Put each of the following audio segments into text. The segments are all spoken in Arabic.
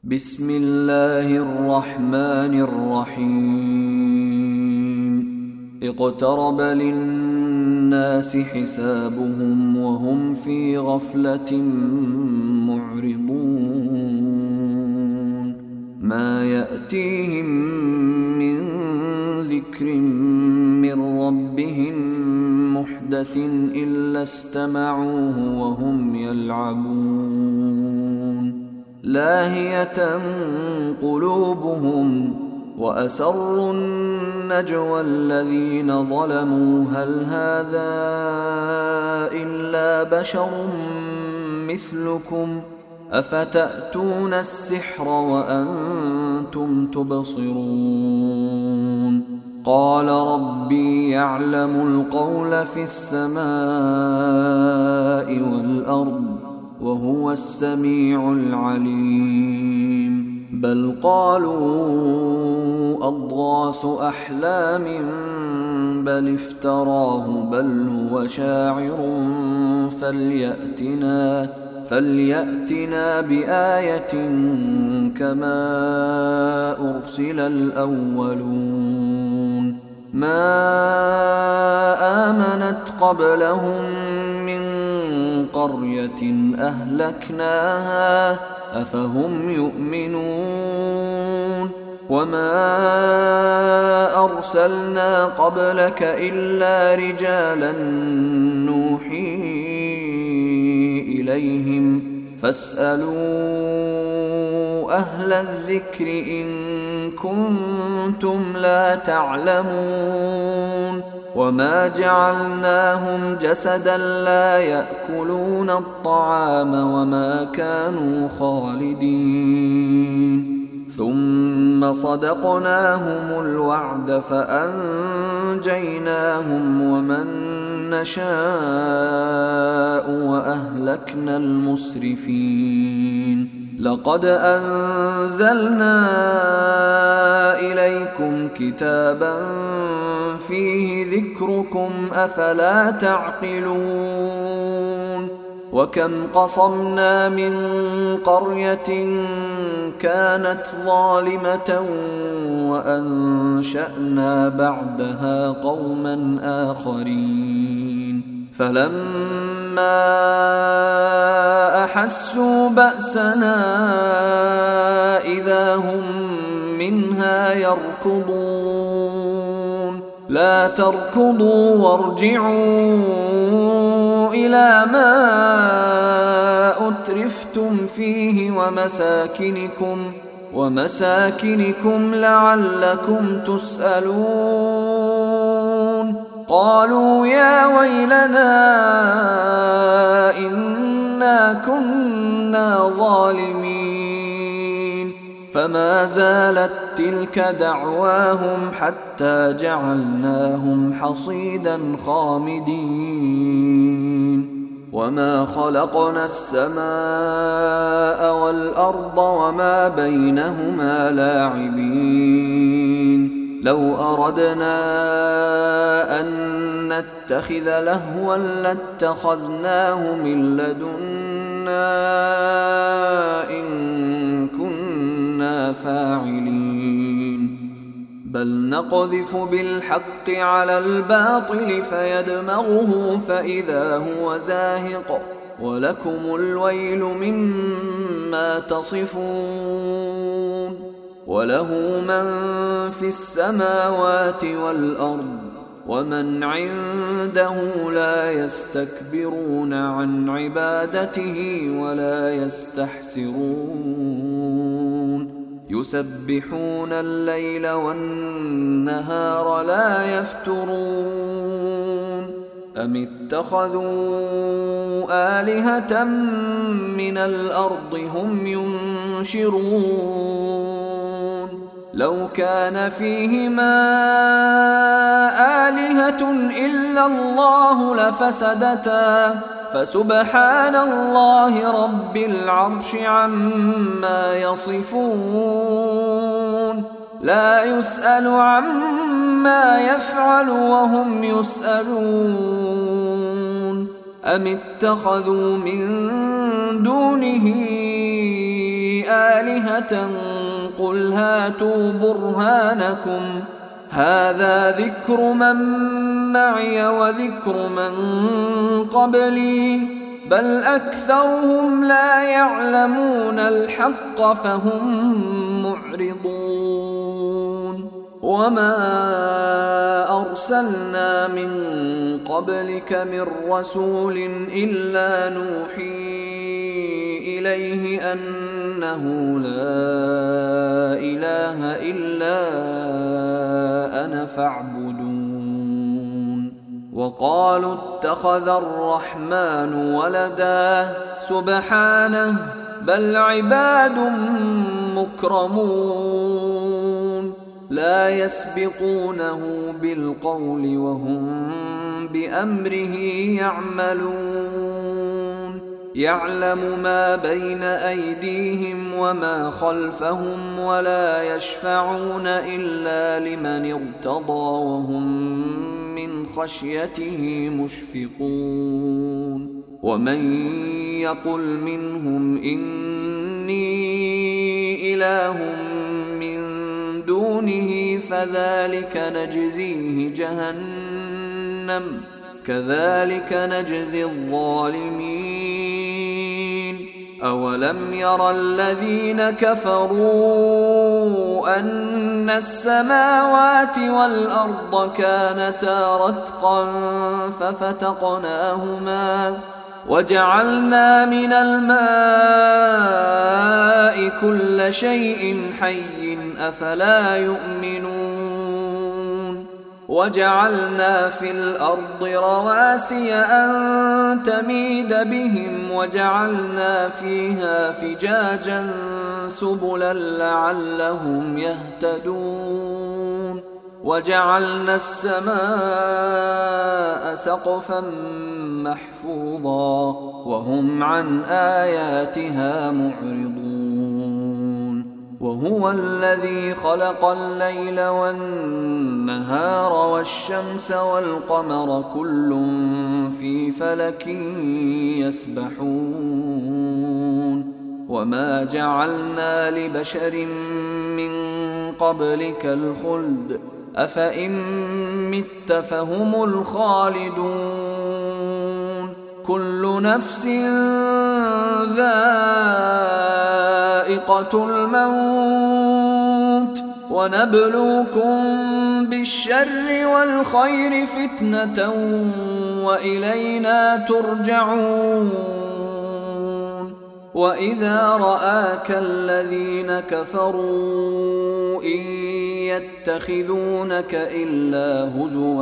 بسم الله الرحمن الرحيم اقترب للناس حسابهم وهم في غفلة معرضون ما يأتيهم من ذكر من ربهم محدث إلا استمعوه وهم يلعبون لاهية قلوبهم وأسروا النجوى الذين ظلموا هل هذا إلا بشر مثلكم أفتأتون السحر وأنتم تبصرون قال ربي يعلم القول في السماء والأرض وهو السميع العليم بل قالوا أضغاث أحلام بل افتراه بل هو شاعر فليأتنا بآية كما أرسل الأولون ما آمنت قبلهم من قرية أهلكناها أفهم يؤمنون وما أرسلنا قبلك إلا رجالا نوحي إليهم فاسألوا أهل الذكر إن كنتم لا تعلمون وما جعلناهم جسدا لا يأكلون الطعام وما كانوا خالدين ثم صدقناهم الوعد فأنجيناهم ومن نشاء وأهلكنا المسرفين لقد أنزلنا إليكم كتابا فيه ذكركم أفلا تعقلون وكم قصمنا من قرية كانت ظالمة وأنشأنا بعدها قوما آخرين فلما أحسوا بأسنا إذا هم منها يركضون لا تركضوا وارجعوا إلى ما أترفتم فيه ومساكنكم لعلكم تسألون قالوا يا ويلنا إنا كنا ظالمين فما زالت تلك دعواهم حتى جعلناهم حصيدا خامدين وما خلقنا السماء والأرض وما بينهما لاعبين لو أردنا أن نتخذ لهوا لاتخذناه من لدنا إن كنا فاعلين بل نقذف بالحق على الباطل فيدمغه فإذا هو زاهق ولكم الويل مما تصفون وله من في السماوات والأرض ومن عنده لا يستكبرون عن عبادته ولا يستحسرون يسبحون الليل والنهار لا يفترون أم اتخذوا آلهة من الأرض هم ينشرون لو كان فيهما آلهة إلا الله لفسدتا فسبحان الله رب العرش عما يصفون لا يسأل عما يفعل وهم يسألون أم اتخذوا من دونه آلهة قل هاتوا برهانكم هذا ذكر من معي وذكر من قبلي بل أكثرهم لا يعلمون الحق فهم معرضون وما أرسلنا من قبلك من رسول إلا نوحي إليه أنه لا إله إلا أنا فاعبدون وقالوا اتخذ الرحمن ولدا سبحانه بل عباد مكرمون لا يسبقونه بالقول وهم بأمره يعملون يعلم ما بين أيديهم وما خلفهم ولا يشفعون إلا لمن ارتضى وهم من خشيته مشفقون ومن يقل منهم إني إله من دونه فذلك نجزيه جهنم كذلك نجزي الظالمين أولم ير الذين كفروا أن السماوات والأرض كانتا رتقا ففتقناهما وجعلنا من الماء كل شيء حي أفلا يؤمنون وجعلنا في الأرض رواسي أن تميد بهم وجعلنا فيها فجاجا سبلا لعلهم يهتدون وجعلنا السماء سقفا محفوظا وهم عن آياتها معرضون وهو الذي خلق الليل والنهار والشمس والقمر كل في فلك يسبحون وما جعلنا لبشر من قبلك الخلد أفإن مت فهم الخالدون كل نفس ذائقة الموت ونبلوكم بالشر والخير فتنة وإلينا ترجعون وإذا رآك الذين كفروا إن يتخذونك إلا هزوا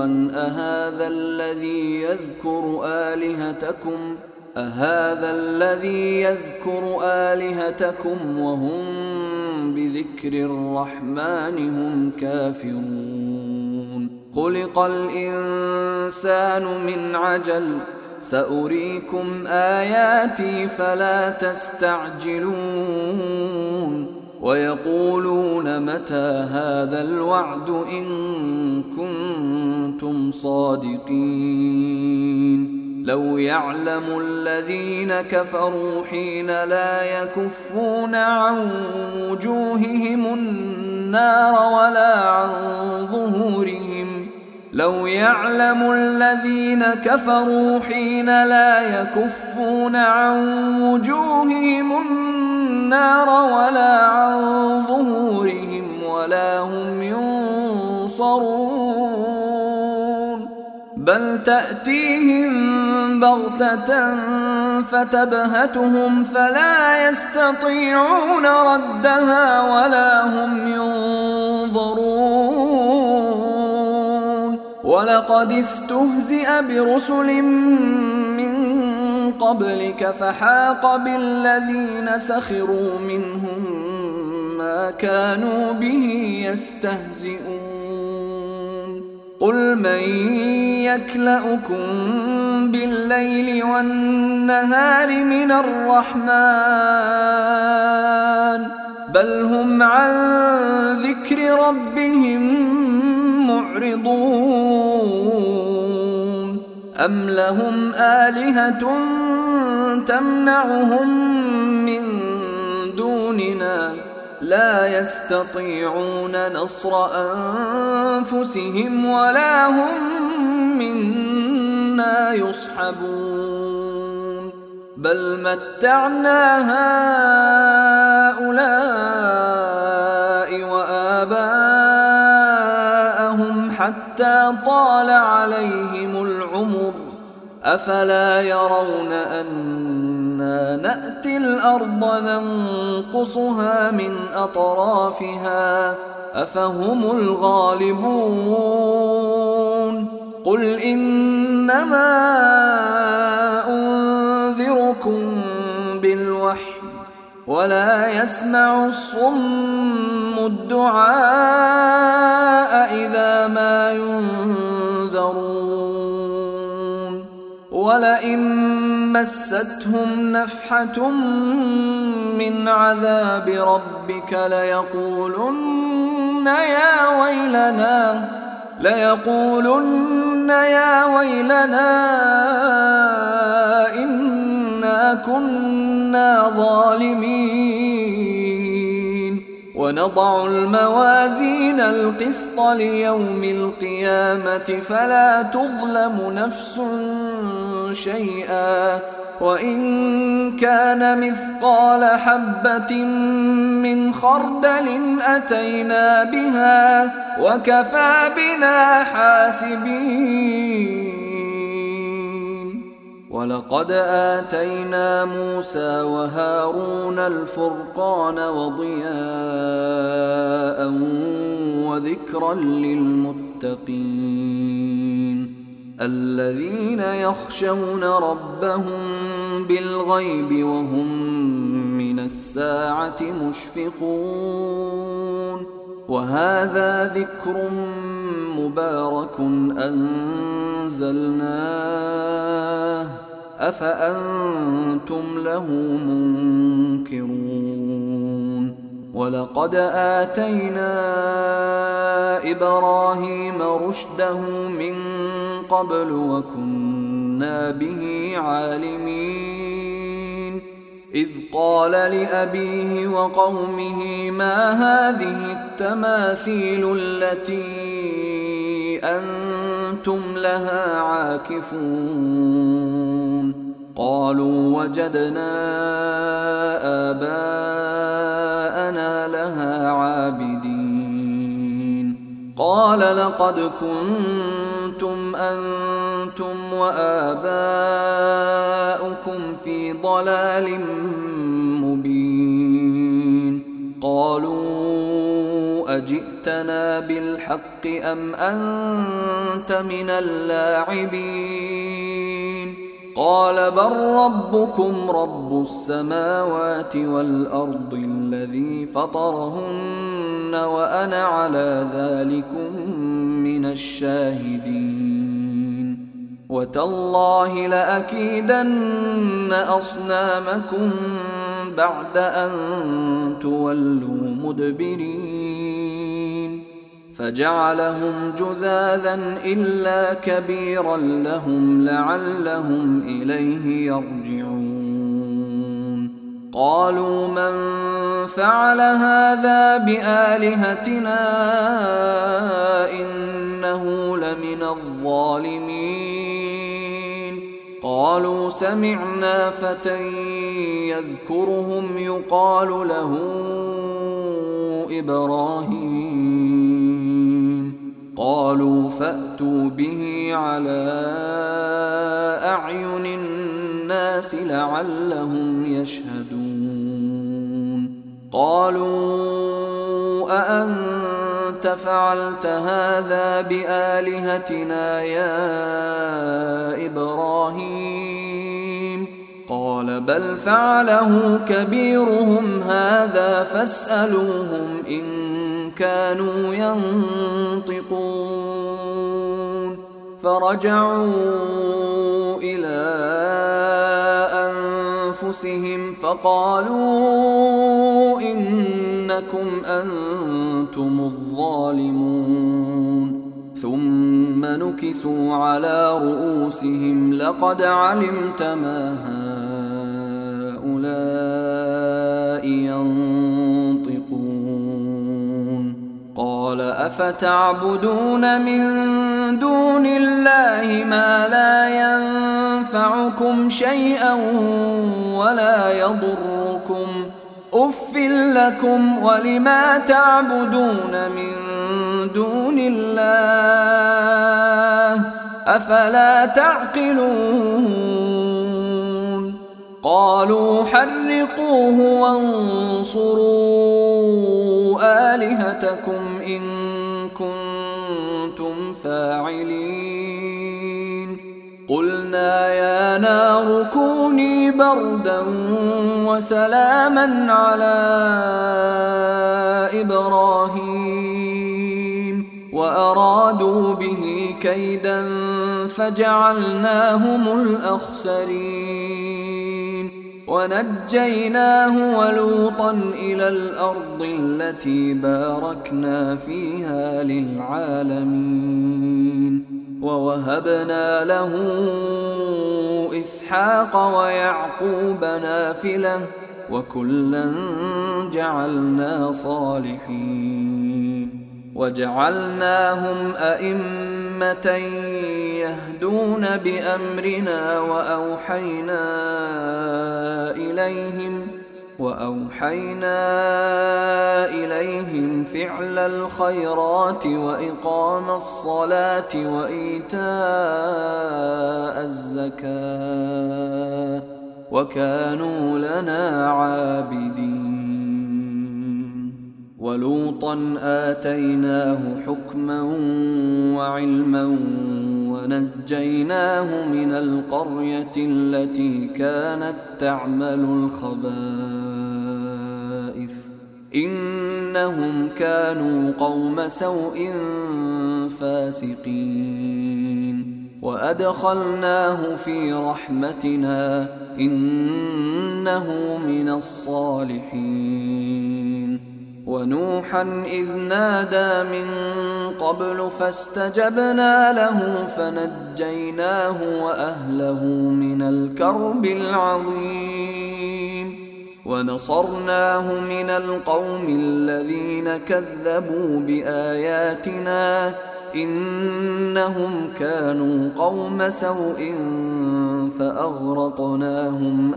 أهذا الذي يذكر آلهتكم وهم بذكر الرحمن هم كافرون خلق الإنسان من عجل سأريكم آياتي فلا تستعجلون ويقولون متى هذا الوعد إن كنتم صادقين لو يعلم الذين كفروا حين لا يكفون عن وجوههم النار ولا عن ظهورهم لو يعلم الذين كفروا حين لا يكفون عن وجوههم النار ولا عن ظهورهم ولا هم ينصرون بل تأتيهم بغتة فتبهتهم فلا يستطيعون ردها ولا هم ينظرون ولقد استهزئ برسل من قبلك فحاق بالذين سخروا منهم ما كانوا به يستهزئون قل من يكلؤكم بالليل والنهار من الرحمن بل هم عن ذكر ربهم معرضون أم لهم آلهة تمنعهم من دون دوننا لا يستطيعون نصر أنفسهم ولا هم منا يصحبون بل متعنا هؤلاء وآباءهم حتى طال عليهم العمر أفلا يرون أنا نأتي الأرض ننقصها من أطرافها أفهم الغالبون قل إنما أنذركم بالوحي ولا يسمع الصم الدعاء إذا ما ينذرون ولئن مستهم نفحة من عذاب ربك ليقولن يا ويلنا إنا كنا ظالمين ونضع الموازين القسط ليوم القيامة فلا تظلم نفس شيئا وإن كان مثقال حبة من خردل أتينا بها وكفى بنا حاسبين ولقد آتينا موسى وهارون الفرقان وضياء وذكرا للمتقين الذين يخشون ربهم بالغيب وهم من الساعة مشفقون وهذا ذكر مبارك أنزلناه أفأنتم له منكرون ولقد آتينا إبراهيم رشده من قبل وكنا به عالمين إذ قال لأبيه وقومه ما هذه التماثيل التي أنتم لها عاكفون قالوا وجدنا آباءنا لها عابدين قال لقد كنتم أنتم وآباؤكم في ضلال مبين قالوا أجئتنا بالحق أم أنت من اللاعبين قال بل ربكم رب السماوات والأرض الذي فطرهن وأنا على ذلكم من الشاهدين وتالله لأكيدن أصنامكم بعد أن تولوا مدبرين فجعلهم جذاذا إلا كبيرا لهم لعلهم إليه يرجعون قالوا من فعل هذا بآلهتنا إنه لمن الظالمين قالوا سمعنا فتى يذكرهم يقال له إبراهيم قالوا فأتوا به على أعين الناس لعلهم يشهدون قالوا أأنت فعلت هذا بآلهتنا يا إبراهيم قال بل فعله كبيرهم هذا فاسألوهم إن كانوا ينطقون فرجعوا إلى أنفسهم فقالوا إنكم أنتم الظالمون ثم نكسوا على رؤوسهم لقد علمت ما هؤلاء ينطقون أفتعبدون من دون الله ما لا ينفعكم شيئا ولا يضركم أف لكم ولما تعبدون من دون الله أفلا تعقلون قالوا حرقوه وانصروا آلهتكم إن كنتم فاعلين قلنا يا نار كوني بردا وسلاما على إبراهيم وأرادوا به كيدا فجعلناهم الأخسرين ونجيناه ولوطا إلى الأرض التي باركنا فيها للعالمين ووهبنا له إسحاق ويعقوب نافلة وكلا جعلنا صالحين وجعلناهم أئمة يهدون بأمرنا وأوحينا إليهم فعل الخيرات وإقام الصلاة وإيتاء الزكاة وكانوا لنا عابدين ولوطا آتيناه حكما وعلما ونجيناه من القرية التي كانت تعمل الخبائث إنهم كانوا قوم سوء فاسقين وأدخلناه في رحمتنا إنه من الصالحين ونوحا إذ نادى من قبل فاستجبنا له فنجيناه وأهله من الكرب العظيم ونصرناه من القوم الذين كذبوا بآياتنا إنهم كانوا قوم سوء فأغرقناهم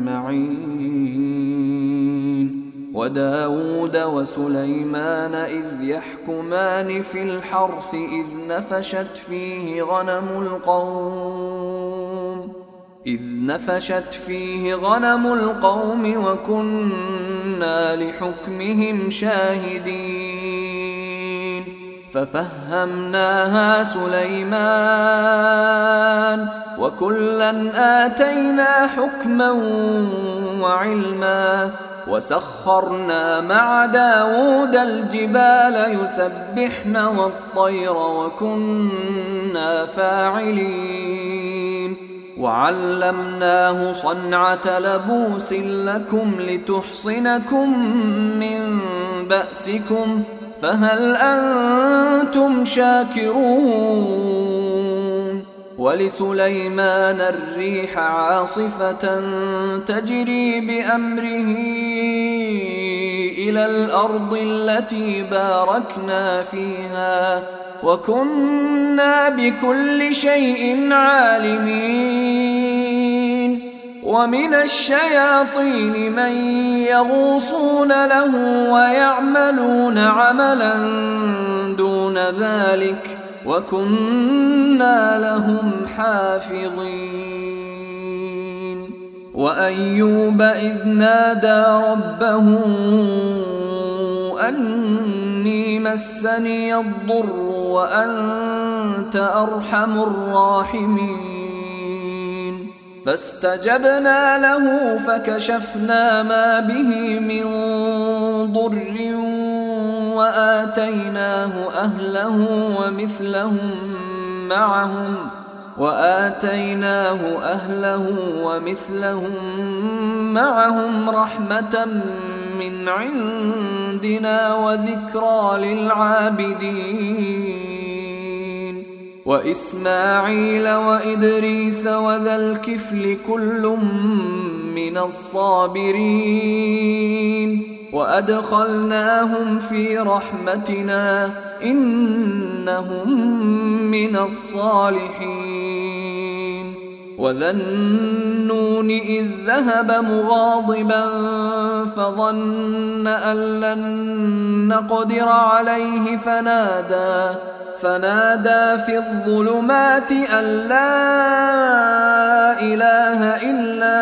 أجمعين وداود وسليمان إذ يحكمان في الحرث إذ نفشت فيه غنم القوم وكنا لحكمهم شاهدين ففهمناها سليمان وكلا آتينا حكما وعلما وسخرنا مع داود الجبال يسبحن والطير وكنا فاعلين وعلمناه صنعة لبوس لكم لتحصنكم من بأسكم فهل أنتم شاكرون ولسليمان الريح عاصفة تجري بأمره إلى الأرض التي باركنا فيها وكنا بكل شيء عالمين ومن الشياطين من يغوصون له ويعملون عملا دون ذلك وكنا لهم حافظين وأيوب إذ نادى ربه أني مسني الضر وأنت أرحم الراحمين فاستجبنا له فكشفنا ما به من ضر وآتيناه أهله ومثلهم معهم رحمة من عندنا وذكرى للعابدين وإسماعيل وإدريس وذا الكفل كل من الصابرين وأدخلناهم في رحمتنا إنهم من الصالحين. وذا النون إذ ذهب مغاضبا فظن أن لن نقدر عليه فنادى في الظلمات أن لا إله إلا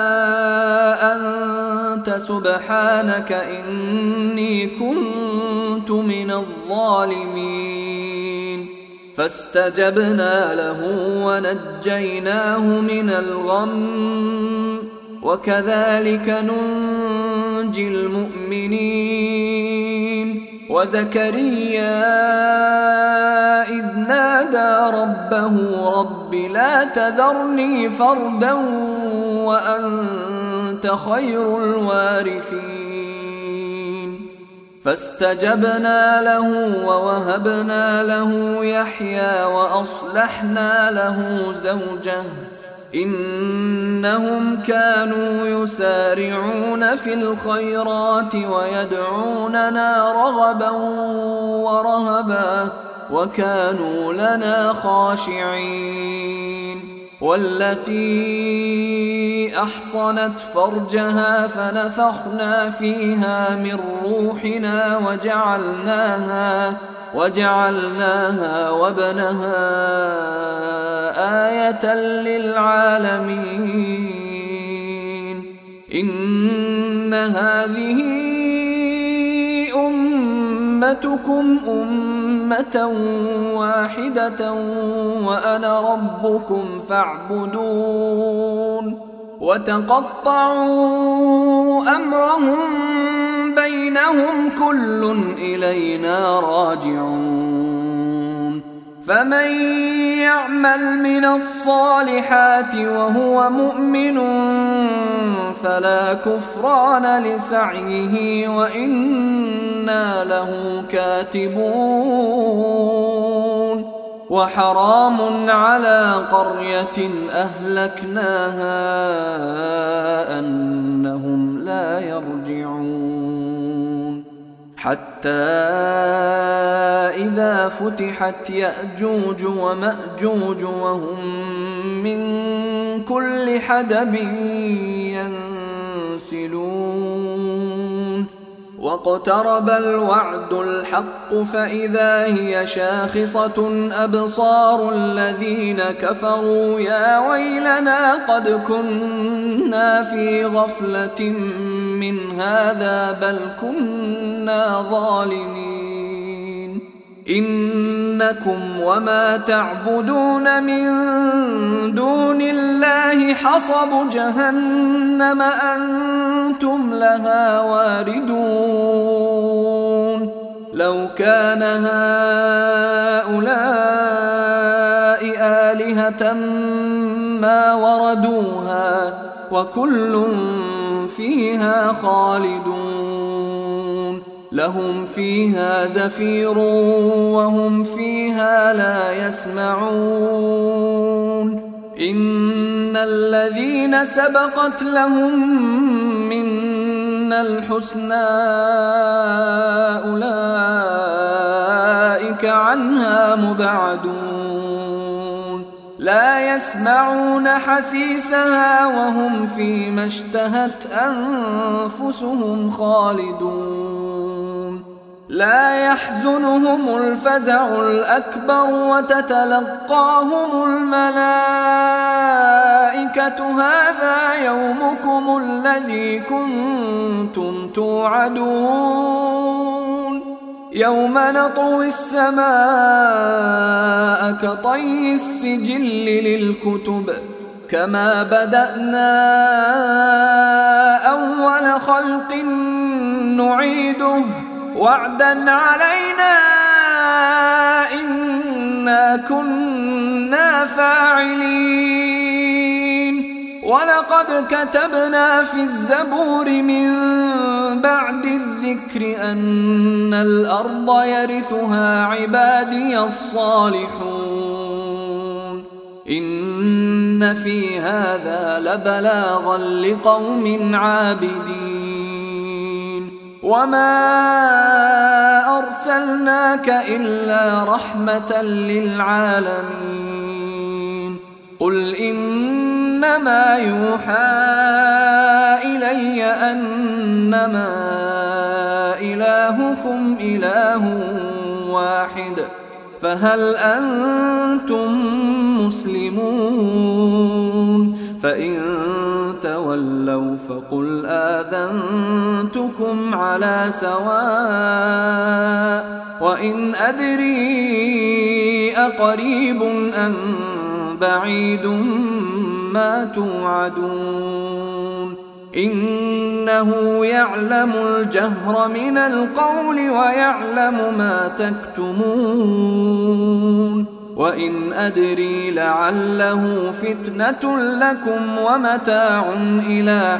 أنت سبحانك إني كنت من الظالمين. فاستجبنا له ونجيناه من الغم وكذلك ننجي المؤمنين. وزكريا إذ نادى ربه رب لا تذرني فردا وأنت خير الوارثين. فاستجبنا له ووهبنا له يحيى وأصلحنا له زوجه إنهم كانوا يسارعون في الخيرات ويدعوننا رغبا ورهبا وكانوا لنا خاشعين. والتي أحصنت فرجها فنفخنا فيها من روحنا وجعلناها وابنها آية للعالمين. إن هذه أمتكم أمة واحدة وأنا ربكم فاعبدون. وتقطعوا أمرهم بينهم كل إلينا راجعون. فمن يعمل من الصالحات وهو مؤمن فلا كفران لسعيه وإنا له كاتبون. وحرام على قرية أهلكناها أنهم لا يرجعون. حتى إذا فتحت يأجوج ومأجوج وهم من كل حدب ينسلون. واقترب الوعد الحق فإذا هي شاخصة أبصار الذين كفروا يا ويلنا قد كنا في غفلة من هذا بل كنا ظالمين. إنكم وما تعبدون من دون الله حصب جهنم أنتم لها واردون. لو كان هؤلاء آلهة ما وردوها وكل فيها خالدون. لهم فيها زفير وهم فيها لا يسمعون. إن الذين سبقت لهم منا الحسنى أولئك عنها مبعدون. لا يسمعون حسيسها وهم فيما اشتهت أنفسهم خالدون. لا يحزنهم الفزع الأكبر وتتلقاهم الملائكة هذا يومكم الذي كنتم توعدون. يوم نطوي السماء كطي السجل للكتب كما بدأنا أول خلق نعيده وعدا علينا إنا كنا فاعلين. ولقد كتبنا في الزبور من بعد الذكر أن الأرض يرثها عبادي الصالحون. إن في هذا لبلاغا لقوم عابدين. وما أرسلناك إلا رحمة للعالمين قل إنما يوحى إلي أنما إلهكم إله واحد فهل أنتم مسلمون فإن تولوا فقل آذنتكم على سواء وإن أدري أقريب أم بعيد ما توعدون إنه يعلم الجهر من القول ويعلم ما تكتمون وإن أدري لعله فتنة لكم ومتاع إلى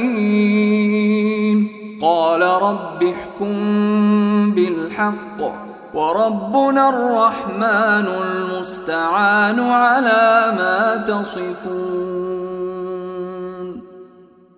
حين قال رب احكم بالحق وربنا الرحمن المستعان على ما تصفون.